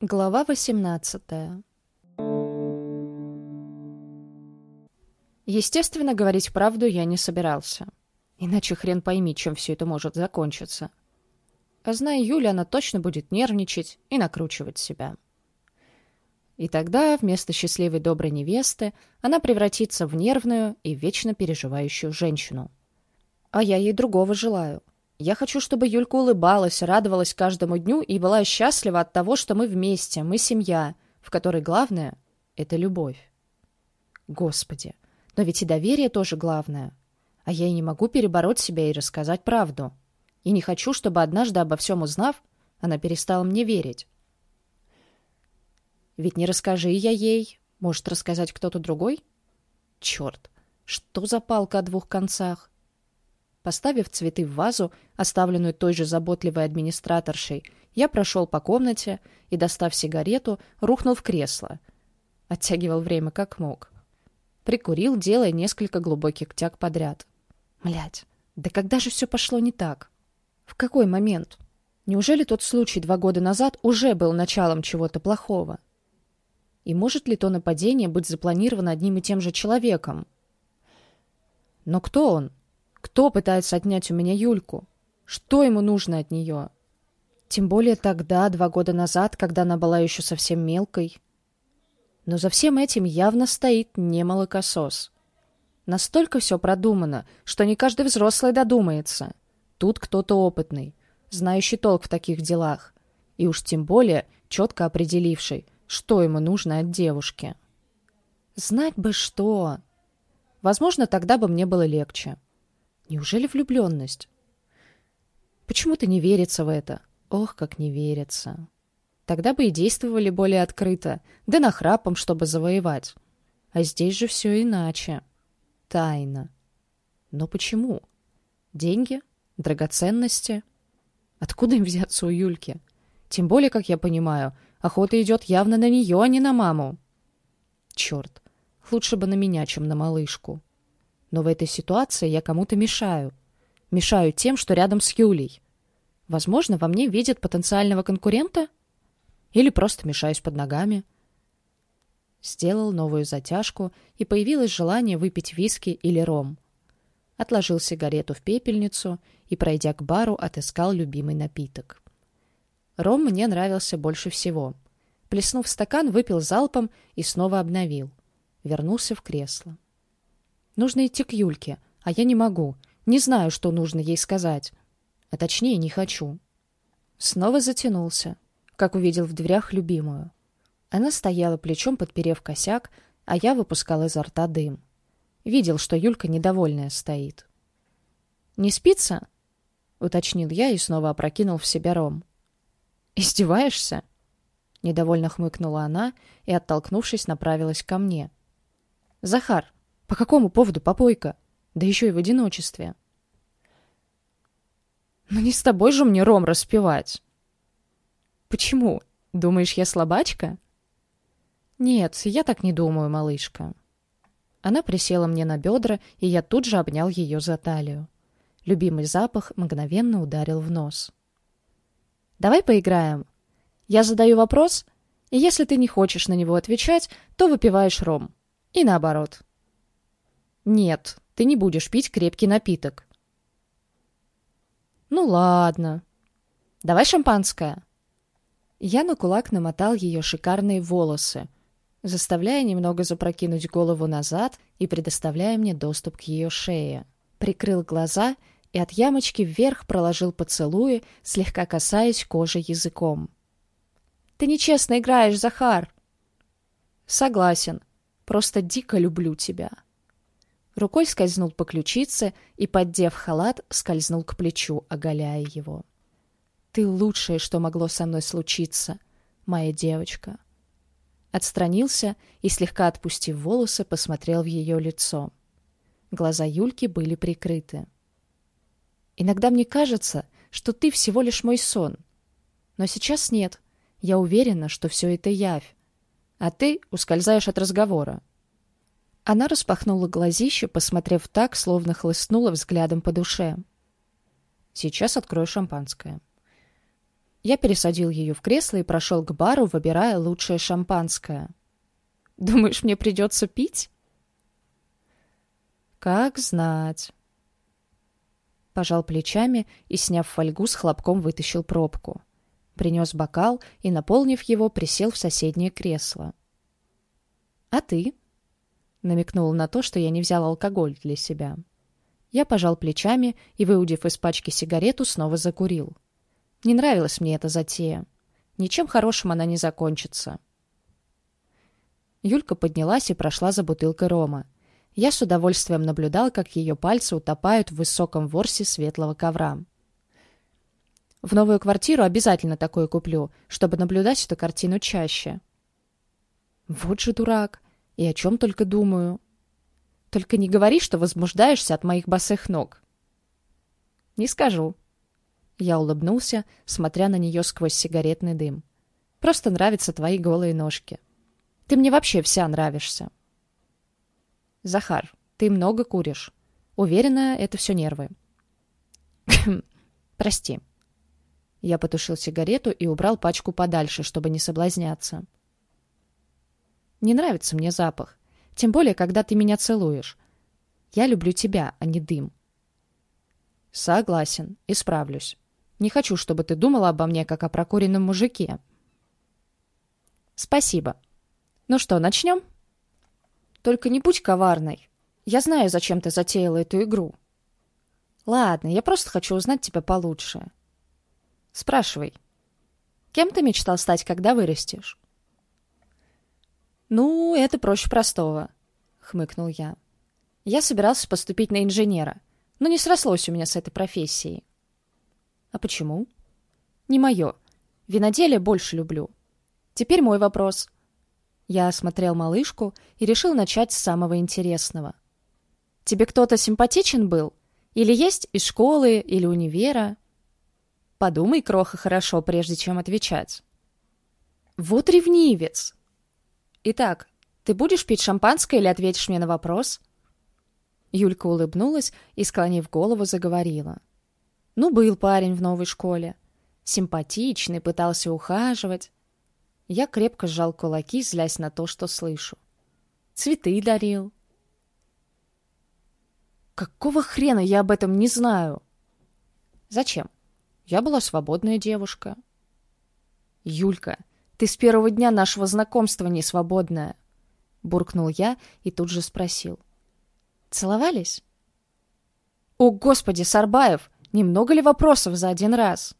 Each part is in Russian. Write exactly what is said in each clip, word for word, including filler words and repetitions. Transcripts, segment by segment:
Глава восемнадцатая. Естественно, говорить правду я не собирался. Иначе хрен пойми, чем все это может закончиться. А зная Юлю, она точно будет нервничать и накручивать себя. И тогда вместо счастливой доброй невесты она превратится в нервную и вечно переживающую женщину. А я ей другого желаю. Я хочу, чтобы Юлька улыбалась, радовалась каждому дню и была счастлива от того, что мы вместе, мы семья, в которой главное — это любовь. Господи, но ведь и доверие тоже главное. А я и не могу перебороть себя и рассказать правду. И не хочу, чтобы однажды, обо всем узнав, она перестала мне верить. Ведь не расскажи я ей, может рассказать кто-то другой? Черт, что за палка о двух концах? Поставив цветы в вазу, оставленную той же заботливой администраторшей, я прошел по комнате и, достав сигарету, рухнул в кресло. Оттягивал время как мог. Прикурил, делая несколько глубоких тяг подряд. Млядь, да когда же все пошло не так? В какой момент? Неужели тот случай два года назад уже был началом чего-то плохого? И может ли то нападение быть запланировано одним и тем же человеком? Но кто он? Кто пытается отнять у меня Юльку? Что ему нужно от нее? Тем более тогда, два года назад, когда она была еще совсем мелкой. Но за всем этим явно стоит не молокосос. Настолько все продумано, что не каждый взрослый додумается. Тут кто-то опытный, знающий толк в таких делах. И уж тем более четко определивший, что ему нужно от девушки. Знать бы что. Возможно, тогда бы мне было легче. Неужели влюбленность? Почему-то не верится в это. Ох, как не верится. Тогда бы и действовали более открыто, да нахрапом, чтобы завоевать. А здесь же все иначе. Тайна. Но почему? Деньги? Драгоценности? Откуда им взяться у Юльки? Тем более, как я понимаю, охота идет явно на нее, а не на маму. Черт, лучше бы на меня, чем на малышку. Но в этой ситуации я кому-то мешаю. Мешаю тем, что рядом с Юлей. Возможно, во мне видят потенциального конкурента? Или просто мешаюсь под ногами? Сделал новую затяжку, и появилось желание выпить виски или ром. Отложил сигарету в пепельницу и, пройдя к бару, отыскал любимый напиток. Ром мне нравился больше всего. Плеснув в стакан, выпил залпом и снова обновил. Вернулся в кресло. Нужно идти к Юльке, а я не могу. Не знаю, что нужно ей сказать. А точнее, не хочу. Снова затянулся, как увидел в дверях любимую. Она стояла плечом, подперев косяк, а я выпускал изо рта дым. Видел, что Юлька недовольная стоит. «Не спится?» — уточнил я и снова опрокинул в себя ром. «Издеваешься?» — недовольно хмыкнула она и, оттолкнувшись, направилась ко мне. «Захар, по какому поводу попойка? Да еще и в одиночестве». «Ну не с тобой же мне ром распивать». «Почему? Думаешь, я слабачка?» «Нет, я так не думаю, малышка». Она присела мне на бедра, и я тут же обнял ее за талию. Любимый запах мгновенно ударил в нос. «Давай поиграем. Я задаю вопрос, и если ты не хочешь на него отвечать, то выпиваешь ром. И наоборот». «Нет, ты не будешь пить крепкий напиток». «Ну ладно. Давай шампанское». Я на кулак намотал ее шикарные волосы, заставляя немного запрокинуть голову назад и предоставляя мне доступ к ее шее. Прикрыл глаза и от ямочки вверх проложил поцелуи, слегка касаясь кожи языком. «Ты нечестно играешь, Захар!» «Согласен. Просто дико люблю тебя». Рукой скользнул по ключице и, поддев халат, скользнул к плечу, оголяя его. «Ты лучшее, что могло со мной случиться, моя девочка». Отстранился и, слегка отпустив волосы, посмотрел в ее лицо. Глаза Юльки были прикрыты. «Иногда мне кажется, что ты всего лишь мой сон. Но сейчас нет. Я уверена, что все это явь. А ты ускользаешь от разговора». Она распахнула глазище, посмотрев так, словно хлыстнула взглядом по душе. «Сейчас открою шампанское». Я пересадил ее в кресло и прошел к бару, выбирая лучшее шампанское. «Думаешь, мне придется пить?» «Как знать». Пожал плечами и, сняв фольгу, с хлопком вытащил пробку. Принес бокал и, наполнив его, присел в соседнее кресло. «А ты?» — намекнул на то, что я не взял алкоголь для себя. Я пожал плечами и, выудив из пачки сигарету, снова закурил. Не нравилась мне эта затея. Ничем хорошим она не закончится. Юлька поднялась и прошла за бутылкой рома. Я с удовольствием наблюдал, как ее пальцы утопают в высоком ворсе светлого ковра. В новую квартиру обязательно такое куплю, чтобы наблюдать эту картину чаще. Вот же дурак. И о чем только думаю. Только не говори, что возбуждаешься от моих босых ног. Не скажу. Я улыбнулся, смотря на нее сквозь сигаретный дым. Просто нравятся твои голые ножки. Ты мне вообще вся нравишься. Захар, ты много куришь. Уверена, это все нервы. Прости. Я потушил сигарету и убрал пачку подальше, чтобы не соблазняться. Не нравится мне запах. Тем более, когда ты меня целуешь. Я люблю тебя, а не дым. Согласен, исправлюсь. Не хочу, чтобы ты думала обо мне, как о прокуренном мужике. Спасибо. Ну что, начнем? Только не будь коварной. Я знаю, зачем ты затеяла эту игру. Ладно, я просто хочу узнать тебя получше. Спрашивай. Кем ты мечтал стать, когда вырастешь? Ну, это проще простого, хмыкнул я. Я собирался поступить на инженера, но не срослось у меня с этой профессией. А почему? Не мое. Виноделие больше люблю. Теперь мой вопрос. Я осмотрел малышку и решил начать с самого интересного. Тебе кто-то симпатичен был? Или есть из школы, или универа? Подумай, кроха, хорошо, прежде чем отвечать. Вот ревнивец! Итак, ты будешь пить шампанское или ответишь мне на вопрос? Юлька улыбнулась и, склонив голову, заговорила. Ну, был парень в новой школе. Симпатичный, пытался ухаживать. Я крепко сжал кулаки, злясь на то, что слышу. Цветы дарил. Какого хрена я об этом не знаю? Зачем? Я была свободная девушка. Юлька, ты с первого дня нашего знакомства не свободная. Буркнул я и тут же спросил. Целовались? О, Господи, Сарбаев, немного ли вопросов за один раз?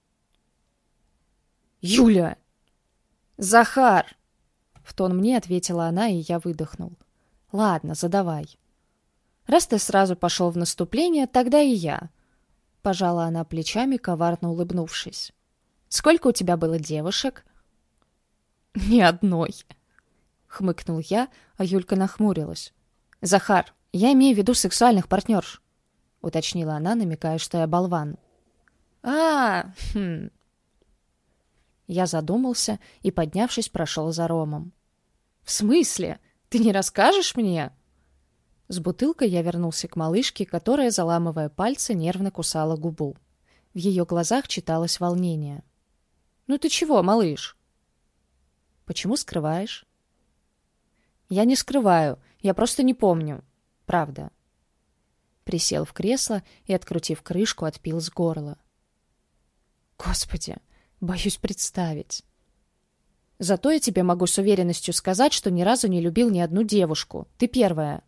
Юля! Захар! В тон мне ответила она, и я выдохнул. Ладно, задавай. Раз ты сразу пошел в наступление, тогда и я. Пожала она плечами, коварно улыбнувшись. Сколько у тебя было девушек? Ни одной. Хмыкнул я, а Юлька нахмурилась. Захар, я имею в виду сексуальных партнерш. Уточнила она, намекая, что я болван. А, хм. Я задумался и, поднявшись, прошел за ромом. В смысле? Ты не расскажешь мне? С бутылкой я вернулся к малышке, которая, заламывая пальцы, нервно кусала губу. В ее глазах читалось волнение. «Ну ты чего, малыш?» «Почему скрываешь?» «Я не скрываю, я просто не помню. Правда». Присел в кресло и, открутив крышку, отпил с горла. «Господи, боюсь представить. Зато я тебе могу с уверенностью сказать, что ни разу не любил ни одну девушку. Ты первая».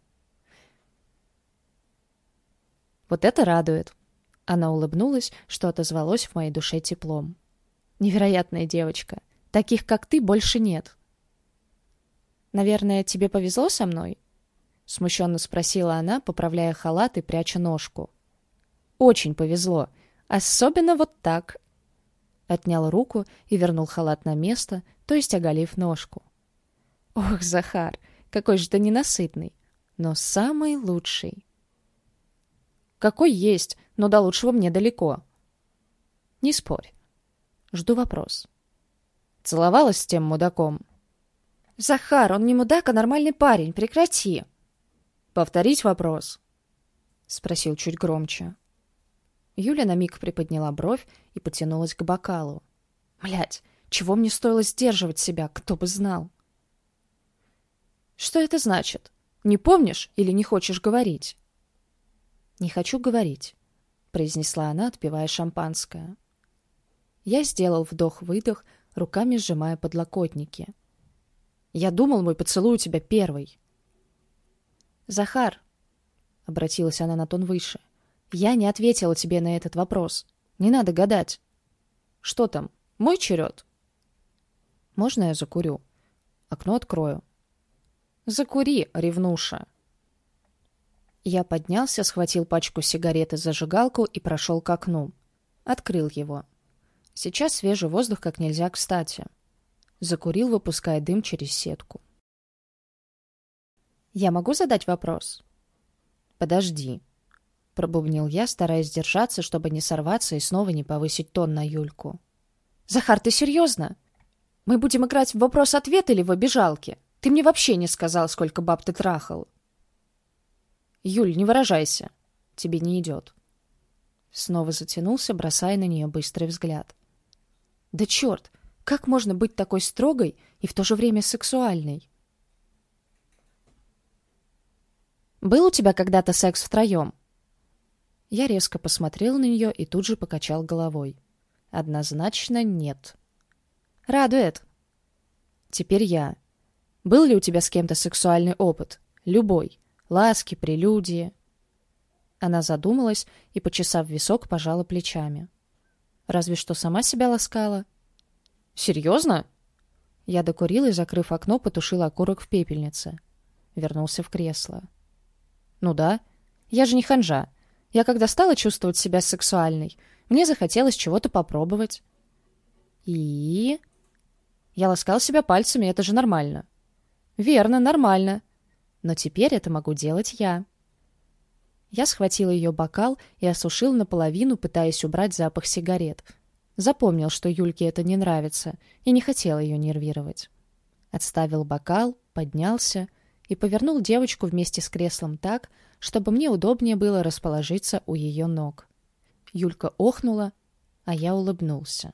Вот это радует. Она улыбнулась, что отозвалось в моей душе теплом. Невероятная девочка. Таких, как ты, больше нет. Наверное, тебе повезло со мной? Смущенно спросила она, поправляя халат и пряча ножку. Очень повезло. Особенно вот так. Отнял руку и вернул халат на место, то есть оголив ножку. Ох, Захар, какой же ты ненасытный. Но самый лучший. Какой есть, но до лучшего мне далеко. Не спорь. Жду вопрос. Целовалась с тем мудаком? Захар, он не мудак, а нормальный парень. Прекрати. Повторить вопрос? Спросил чуть громче. Юля на миг приподняла бровь и потянулась к бокалу. Блядь, чего мне стоило сдерживать себя, кто бы знал. Что это значит? Не помнишь или не хочешь говорить? Не хочу говорить, произнесла она, отпивая шампанское. Я сделал вдох-выдох, руками сжимая подлокотники. Я думал, мой поцелуй у тебя первый. Захар, обратилась она на тон выше, я не ответила тебе на этот вопрос. Не надо гадать. Что там, мой черед? Можно я закурю? Окно открою. Закури, ревнуша. Я поднялся, схватил пачку сигарет и зажигалку и прошел к окну. Открыл его. Сейчас свежий воздух как нельзя кстати. Закурил, выпуская дым через сетку. «Я могу задать вопрос?» «Подожди», — пробубнил я, стараясь держаться, чтобы не сорваться и снова не повысить тон на Юльку. «Захар, ты серьезно? Мы будем играть в вопрос-ответ или в обижалки? Ты мне вообще не сказал, сколько баб ты трахал». «Юль, не выражайся. Тебе не идет». Снова затянулся, бросая на нее быстрый взгляд. «Да черт! Как можно быть такой строгой и в то же время сексуальной?» «Был у тебя когда-то секс втроем?» Я резко посмотрел на нее и тут же покачал головой. «Однозначно нет». «Радует». «Теперь я. Был ли у тебя с кем-то сексуальный опыт? Любой. Ласки, прелюдии?» Она задумалась и, почесав висок, пожала плечами. «Разве что сама себя ласкала». «Серьезно?» Я докурил и, закрыв окно, потушил окурок в пепельнице. Вернулся в кресло. «Ну да. Я же не ханжа. Я когда стала чувствовать себя сексуальной, мне захотелось чего-то попробовать». «И?» Я ласкал себя пальцами, это же нормально. «Верно, нормально. Но теперь это могу делать я». Я схватил ее бокал и осушил наполовину, пытаясь убрать запах сигарет. Запомнил, что Юльке это не нравится, и не хотел ее нервировать. Отставил бокал, поднялся и повернул девочку вместе с креслом так, чтобы мне удобнее было расположиться у ее ног. Юлька охнула, а я улыбнулся.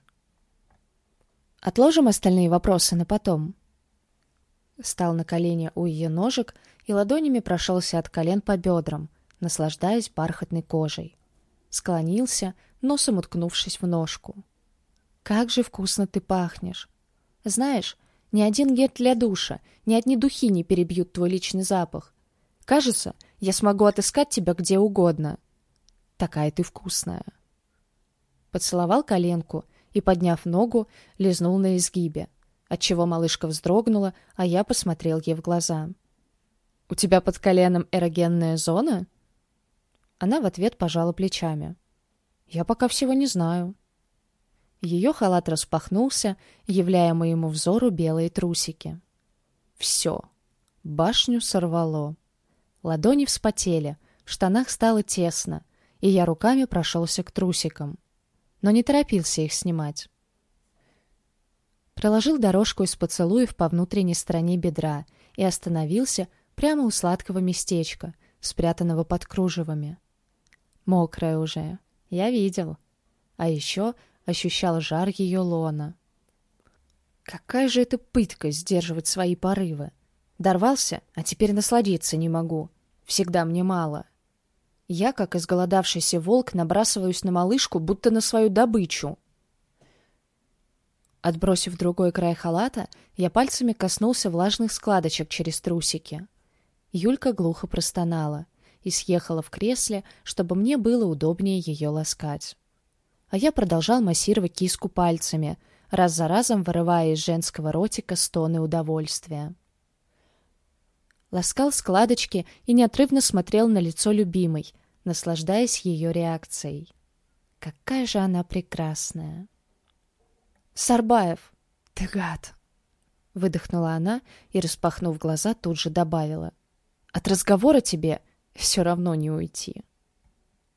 «Отложим остальные вопросы на потом». Стал на колени у ее ножек и ладонями прошелся от колен по бедрам, наслаждаясь бархатной кожей. Склонился, носом уткнувшись в ножку. «Как же вкусно ты пахнешь! Знаешь, ни один гель для душа, ни одни духи не перебьют твой личный запах. Кажется, я смогу отыскать тебя где угодно. Такая ты вкусная!» Поцеловал коленку и, подняв ногу, лизнул на изгибе, отчего малышка вздрогнула, а я посмотрел ей в глаза. «У тебя под коленом эрогенная зона?» Она в ответ пожала плечами. «Я пока всего не знаю». Ее халат распахнулся, являя моему взору белые трусики. Все. Башню сорвало. Ладони вспотели, в штанах стало тесно, и я руками прошелся к трусикам. Но не торопился их снимать. Проложил дорожку из поцелуев по внутренней стороне бедра и остановился прямо у сладкого местечка, спрятанного под кружевами. Мокрая уже. Я видел. А еще ощущал жар ее лона. Какая же это пытка сдерживать свои порывы. Дорвался, а теперь насладиться не могу. Всегда мне мало. Я, как изголодавшийся волк, набрасываюсь на малышку, будто на свою добычу. Отбросив другой край халата, я пальцами коснулся влажных складочек через трусики. Юлька глухо простонала и съехала в кресле, чтобы мне было удобнее ее ласкать. А я продолжал массировать киску пальцами, раз за разом вырывая из женского ротика стоны удовольствия. Ласкал складочки и неотрывно смотрел на лицо любимой, наслаждаясь ее реакцией. Какая же она прекрасная! «Сарбаев, ты гад!» — выдохнула она и, распахнув глаза, тут же добавила. «От разговора тебе все равно не уйти».